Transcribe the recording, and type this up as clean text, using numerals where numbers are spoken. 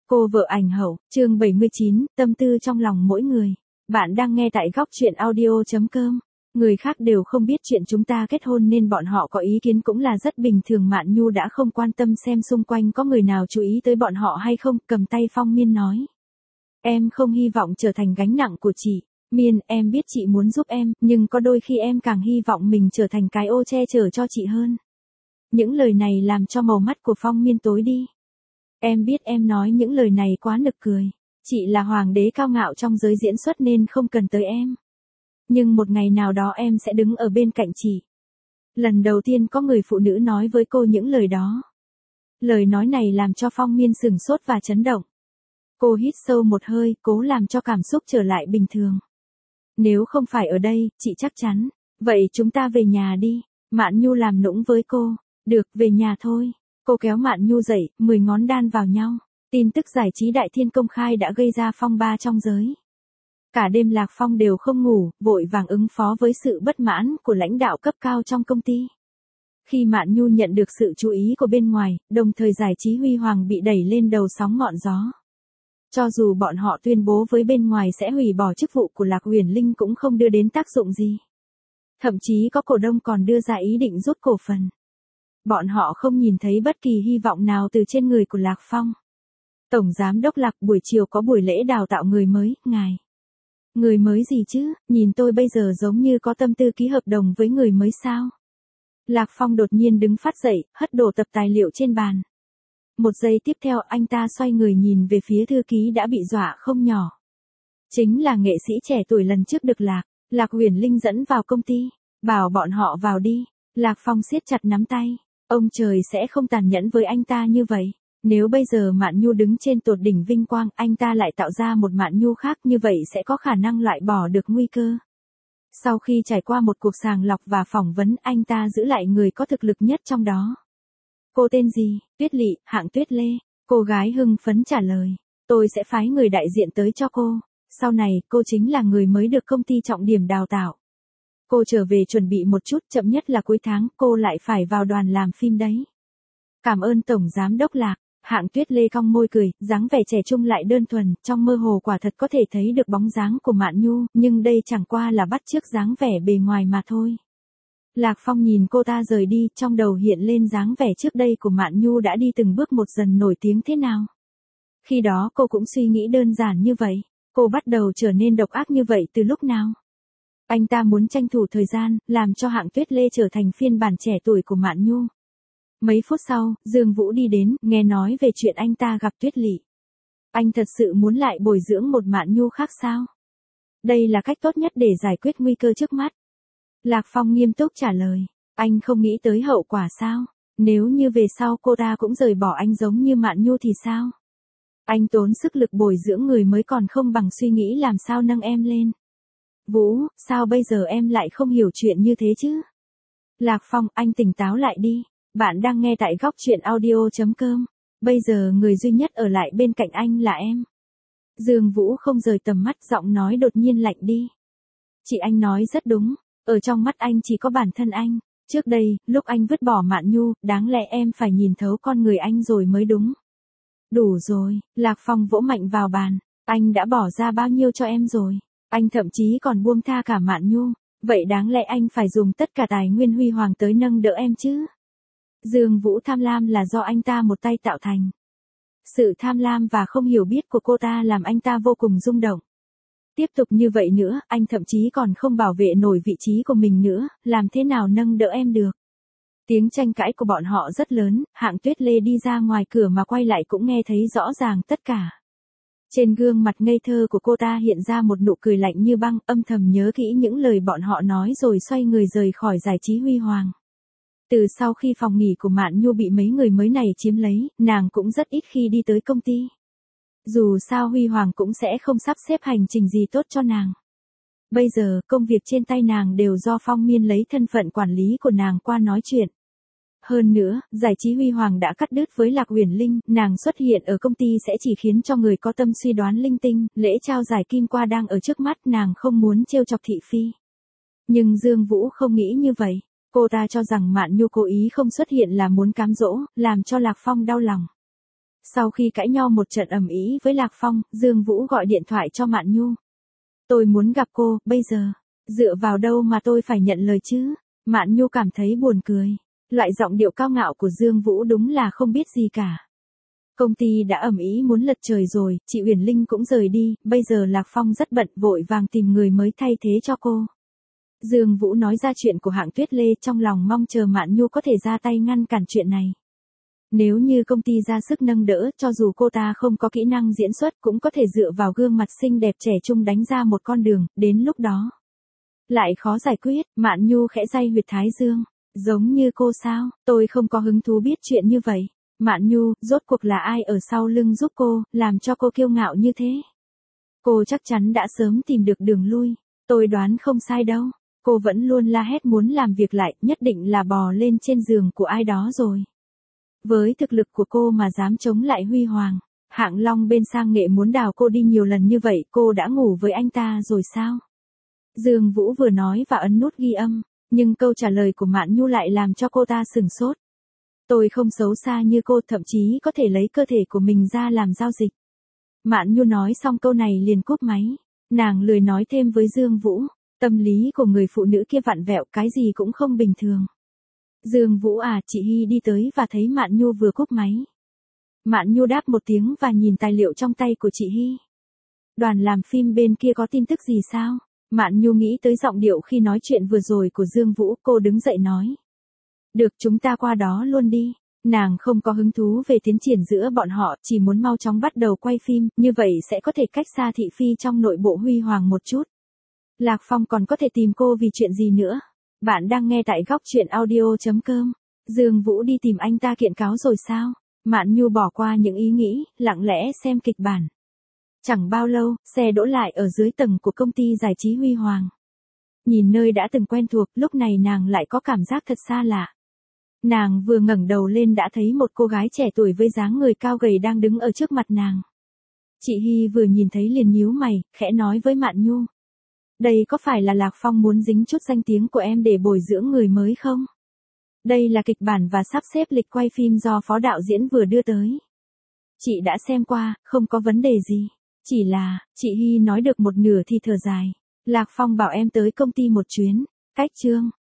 Cô vợ ảnh hậu, chương 79, tâm tư trong lòng mỗi người. Bạn đang nghe tại góc truyện audio.com. Người khác đều không biết chuyện chúng ta kết hôn nên bọn họ có ý kiến cũng là rất bình thường. Mạn Nhu đã không quan tâm xem xung quanh có người nào chú ý tới bọn họ hay không, cầm tay Phong Miên nói. Em không hy vọng trở thành gánh nặng của chị. Miên, em biết chị muốn giúp em, nhưng có đôi khi em càng hy vọng mình trở thành cái ô che chở cho chị hơn. Những lời này làm cho màu mắt của Phong Miên tối đi. Em biết em nói những lời này quá nực cười. Chị là hoàng đế cao ngạo trong giới diễn xuất nên không cần tới em. Nhưng một ngày nào đó em sẽ đứng ở bên cạnh chị. Lần đầu tiên có người phụ nữ nói với cô những lời đó. Lời nói này làm cho Phong Miên sửng sốt và chấn động. Cô hít sâu một hơi, cố làm cho cảm xúc trở lại bình thường. Nếu không phải ở đây, chị chắc chắn. Vậy chúng ta về nhà đi. Mạn Nhu làm nũng với cô. Được, về nhà thôi. Cô kéo Mạn Nhu dậy, 10 ngón đan vào nhau. Tin tức giải trí Đại Thiên công khai đã gây ra phong ba trong giới. Cả đêm Lạc Phong đều không ngủ, vội vàng ứng phó với sự bất mãn của lãnh đạo cấp cao trong công ty. Khi Mạn Nhu nhận được sự chú ý của bên ngoài, đồng thời giải trí huy hoàng bị đẩy lên đầu sóng ngọn gió. Cho dù bọn họ tuyên bố với bên ngoài sẽ hủy bỏ chức vụ của Lạc Uyển Linh cũng không đưa đến tác dụng gì. Thậm chí có cổ đông còn đưa ra ý định rút cổ phần. Bọn họ không nhìn thấy bất kỳ hy vọng nào từ trên người của Lạc Phong. Tổng giám đốc Lạc, buổi chiều có buổi lễ đào tạo người mới, ngài. Người mới gì chứ, nhìn tôi bây giờ giống như có tâm tư ký hợp đồng với người mới sao? Lạc Phong đột nhiên đứng phát dậy, hất đổ tập tài liệu trên bàn. Một giây tiếp theo anh ta xoay người nhìn về phía thư ký đã bị dọa không nhỏ. Chính là nghệ sĩ trẻ tuổi lần trước được Lạc Uyển Linh dẫn vào công ty, bảo bọn họ vào đi. Lạc Phong siết chặt nắm tay. Ông trời sẽ không tàn nhẫn với anh ta như vậy. Nếu bây giờ Mạn Nhu đứng trên tột đỉnh vinh quang, anh ta lại tạo ra một Mạn Nhu khác, như vậy sẽ có khả năng loại bỏ được nguy cơ. Sau khi trải qua một cuộc sàng lọc và phỏng vấn, anh ta giữ lại người có thực lực nhất trong đó. Cô tên gì? Tuyết Lị, hạng Tuyết Lê. Cô gái hưng phấn trả lời. Tôi sẽ phái người đại diện tới cho cô. Sau này, cô chính là người mới được công ty trọng điểm đào tạo. Cô trở về chuẩn bị một chút, chậm nhất là cuối tháng, cô lại phải vào đoàn làm phim đấy. Cảm ơn Tổng Giám đốc Lạc. Hạng Tuyết Lê cong môi cười, dáng vẻ trẻ trung lại đơn thuần, trong mơ hồ quả thật có thể thấy được bóng dáng của Mạn Nhu, nhưng đây chẳng qua là bắt chước dáng vẻ bề ngoài mà thôi. Lạc Phong nhìn cô ta rời đi, trong đầu hiện lên dáng vẻ trước đây của Mạn Nhu đã đi từng bước một dần nổi tiếng thế nào. Khi đó cô cũng suy nghĩ đơn giản như vậy, cô bắt đầu trở nên độc ác như vậy từ lúc nào? Anh ta muốn tranh thủ thời gian, làm cho Hạng Tuyết Lê trở thành phiên bản trẻ tuổi của Mạn Nhu. Mấy phút sau, Dương Vũ đi đến, nghe nói về chuyện anh ta gặp Tuyết Lị. Anh thật sự muốn lại bồi dưỡng một Mạn Nhu khác sao? Đây là cách tốt nhất để giải quyết nguy cơ trước mắt. Lạc Phong nghiêm túc trả lời. Anh không nghĩ tới hậu quả sao? Nếu như về sau cô ta cũng rời bỏ anh giống như Mạn Nhu thì sao? Anh tốn sức lực bồi dưỡng người mới còn không bằng suy nghĩ làm sao nâng em lên. Vũ, sao bây giờ em lại không hiểu chuyện như thế chứ? Lạc Phong, anh tỉnh táo lại đi. Bạn đang nghe tại góc truyện audio.com. Bây giờ người duy nhất ở lại bên cạnh anh là em. Dương Vũ không rời tầm mắt, giọng nói đột nhiên lạnh đi. Chị anh nói rất đúng. Ở trong mắt anh chỉ có bản thân anh. Trước đây, lúc anh vứt bỏ Mạn Nhu, đáng lẽ em phải nhìn thấu con người anh rồi mới đúng. Đủ rồi, Lạc Phong vỗ mạnh vào bàn. Anh đã bỏ ra bao nhiêu cho em rồi? Anh thậm chí còn buông tha cả Mạn Nhu. Vậy đáng lẽ anh phải dùng tất cả tài nguyên huy hoàng tới nâng đỡ em chứ? Dương Vũ tham lam là do anh ta một tay tạo thành. Sự tham lam và không hiểu biết của cô ta làm anh ta vô cùng rung động. Tiếp tục như vậy nữa, anh thậm chí còn không bảo vệ nổi vị trí của mình nữa, làm thế nào nâng đỡ em được? Tiếng tranh cãi của bọn họ rất lớn, Hạng Tuyết Lê đi ra ngoài cửa mà quay lại cũng nghe thấy rõ ràng tất cả. Trên gương mặt ngây thơ của cô ta hiện ra một nụ cười lạnh như băng, âm thầm nhớ kỹ những lời bọn họ nói rồi xoay người rời khỏi giải trí huy hoàng. Từ sau khi phòng nghỉ của Mạn Nhu bị mấy người mới này chiếm lấy, nàng cũng rất ít khi đi tới công ty. Dù sao Huy Hoàng cũng sẽ không sắp xếp hành trình gì tốt cho nàng. Bây giờ, công việc trên tay nàng đều do Phong Miên lấy thân phận quản lý của nàng qua nói chuyện. Hơn nữa, giải trí Huy Hoàng đã cắt đứt với Lạc Uyển Linh, nàng xuất hiện ở công ty sẽ chỉ khiến cho người có tâm suy đoán linh tinh, lễ trao giải Kim Qua đang ở trước mắt, nàng không muốn trêu chọc thị phi. Nhưng Dương Vũ không nghĩ như vậy. Cô ta cho rằng Mạn Nhu cố ý không xuất hiện là muốn cám dỗ, làm cho Lạc Phong đau lòng. Sau khi cãi nhau một trận ầm ĩ với Lạc Phong, Dương Vũ gọi điện thoại cho Mạn Nhu. Tôi muốn gặp cô, bây giờ. Dựa vào đâu mà tôi phải nhận lời chứ? Mạn Nhu cảm thấy buồn cười. Loại giọng điệu cao ngạo của Dương Vũ đúng là không biết gì cả. Công ty đã ầm ĩ muốn lật trời rồi, chị Uyển Linh cũng rời đi, bây giờ Lạc Phong rất bận vội vàng tìm người mới thay thế cho cô. Dương Vũ nói ra chuyện của Hạng Tuyết Lê trong lòng mong chờ Mạn Nhu có thể ra tay ngăn cản chuyện này. Nếu như công ty ra sức nâng đỡ, cho dù cô ta không có kỹ năng diễn xuất cũng có thể dựa vào gương mặt xinh đẹp trẻ trung đánh ra một con đường, đến lúc đó. Lại khó giải quyết, Mạn Nhu khẽ day huyệt thái dương. Giống như cô sao, tôi không có hứng thú biết chuyện như vậy. Mạn Nhu, rốt cuộc là ai ở sau lưng giúp cô, làm cho cô kiêu ngạo như thế? Cô chắc chắn đã sớm tìm được đường lui. Tôi đoán không sai đâu. Cô vẫn luôn la hét muốn làm việc lại, nhất định là bò lên trên giường của ai đó rồi. Với thực lực của cô mà dám chống lại Huy Hoàng, Hạng Long bên sang nghệ muốn đào cô đi nhiều lần như vậy, cô đã ngủ với anh ta rồi sao? Dương Vũ vừa nói và ấn nút ghi âm, nhưng câu trả lời của Mạn Nhu lại làm cho cô ta sửng sốt. Tôi không xấu xa như cô, thậm chí có thể lấy cơ thể của mình ra làm giao dịch. Mạn Nhu nói xong câu này liền cúp máy. Nàng lười nói thêm với Dương Vũ. Tâm lý của người phụ nữ kia vặn vẹo, cái gì cũng không bình thường. Dương Vũ à, chị Hy đi tới và thấy Mạn Nhu vừa cúp máy. Mạn Nhu đáp một tiếng và nhìn tài liệu trong tay của chị Hy. Đoàn làm phim bên kia có tin tức gì sao? Mạn Nhu nghĩ tới giọng điệu khi nói chuyện vừa rồi của Dương Vũ, cô đứng dậy nói. Được, chúng ta qua đó luôn đi. Nàng không có hứng thú về tiến triển giữa bọn họ, chỉ muốn mau chóng bắt đầu quay phim, như vậy sẽ có thể cách xa thị phi trong nội bộ Huy Hoàng một chút. Lạc Phong còn có thể tìm cô vì chuyện gì nữa? Bạn đang nghe tại góc chuyện audio.com. Dương Vũ đi tìm anh ta kiện cáo rồi sao? Mạn Nhu bỏ qua những ý nghĩ, lặng lẽ xem kịch bản. Chẳng bao lâu, xe đỗ lại ở dưới tầng của công ty giải trí Huy Hoàng. Nhìn nơi đã từng quen thuộc, lúc này nàng lại có cảm giác thật xa lạ. Nàng vừa ngẩng đầu lên đã thấy một cô gái trẻ tuổi với dáng người cao gầy đang đứng ở trước mặt nàng. Chị Hy vừa nhìn thấy liền nhíu mày, khẽ nói với Mạn Nhu. Đây có phải là Lạc Phong muốn dính chút danh tiếng của em để bồi dưỡng người mới không? Đây là kịch bản và sắp xếp lịch quay phim do phó đạo diễn vừa đưa tới. Chị đã xem qua, không có vấn đề gì. Chỉ là, chị Hy nói được một nửa thì thở dài. Lạc Phong bảo em tới công ty một chuyến. Cách chương.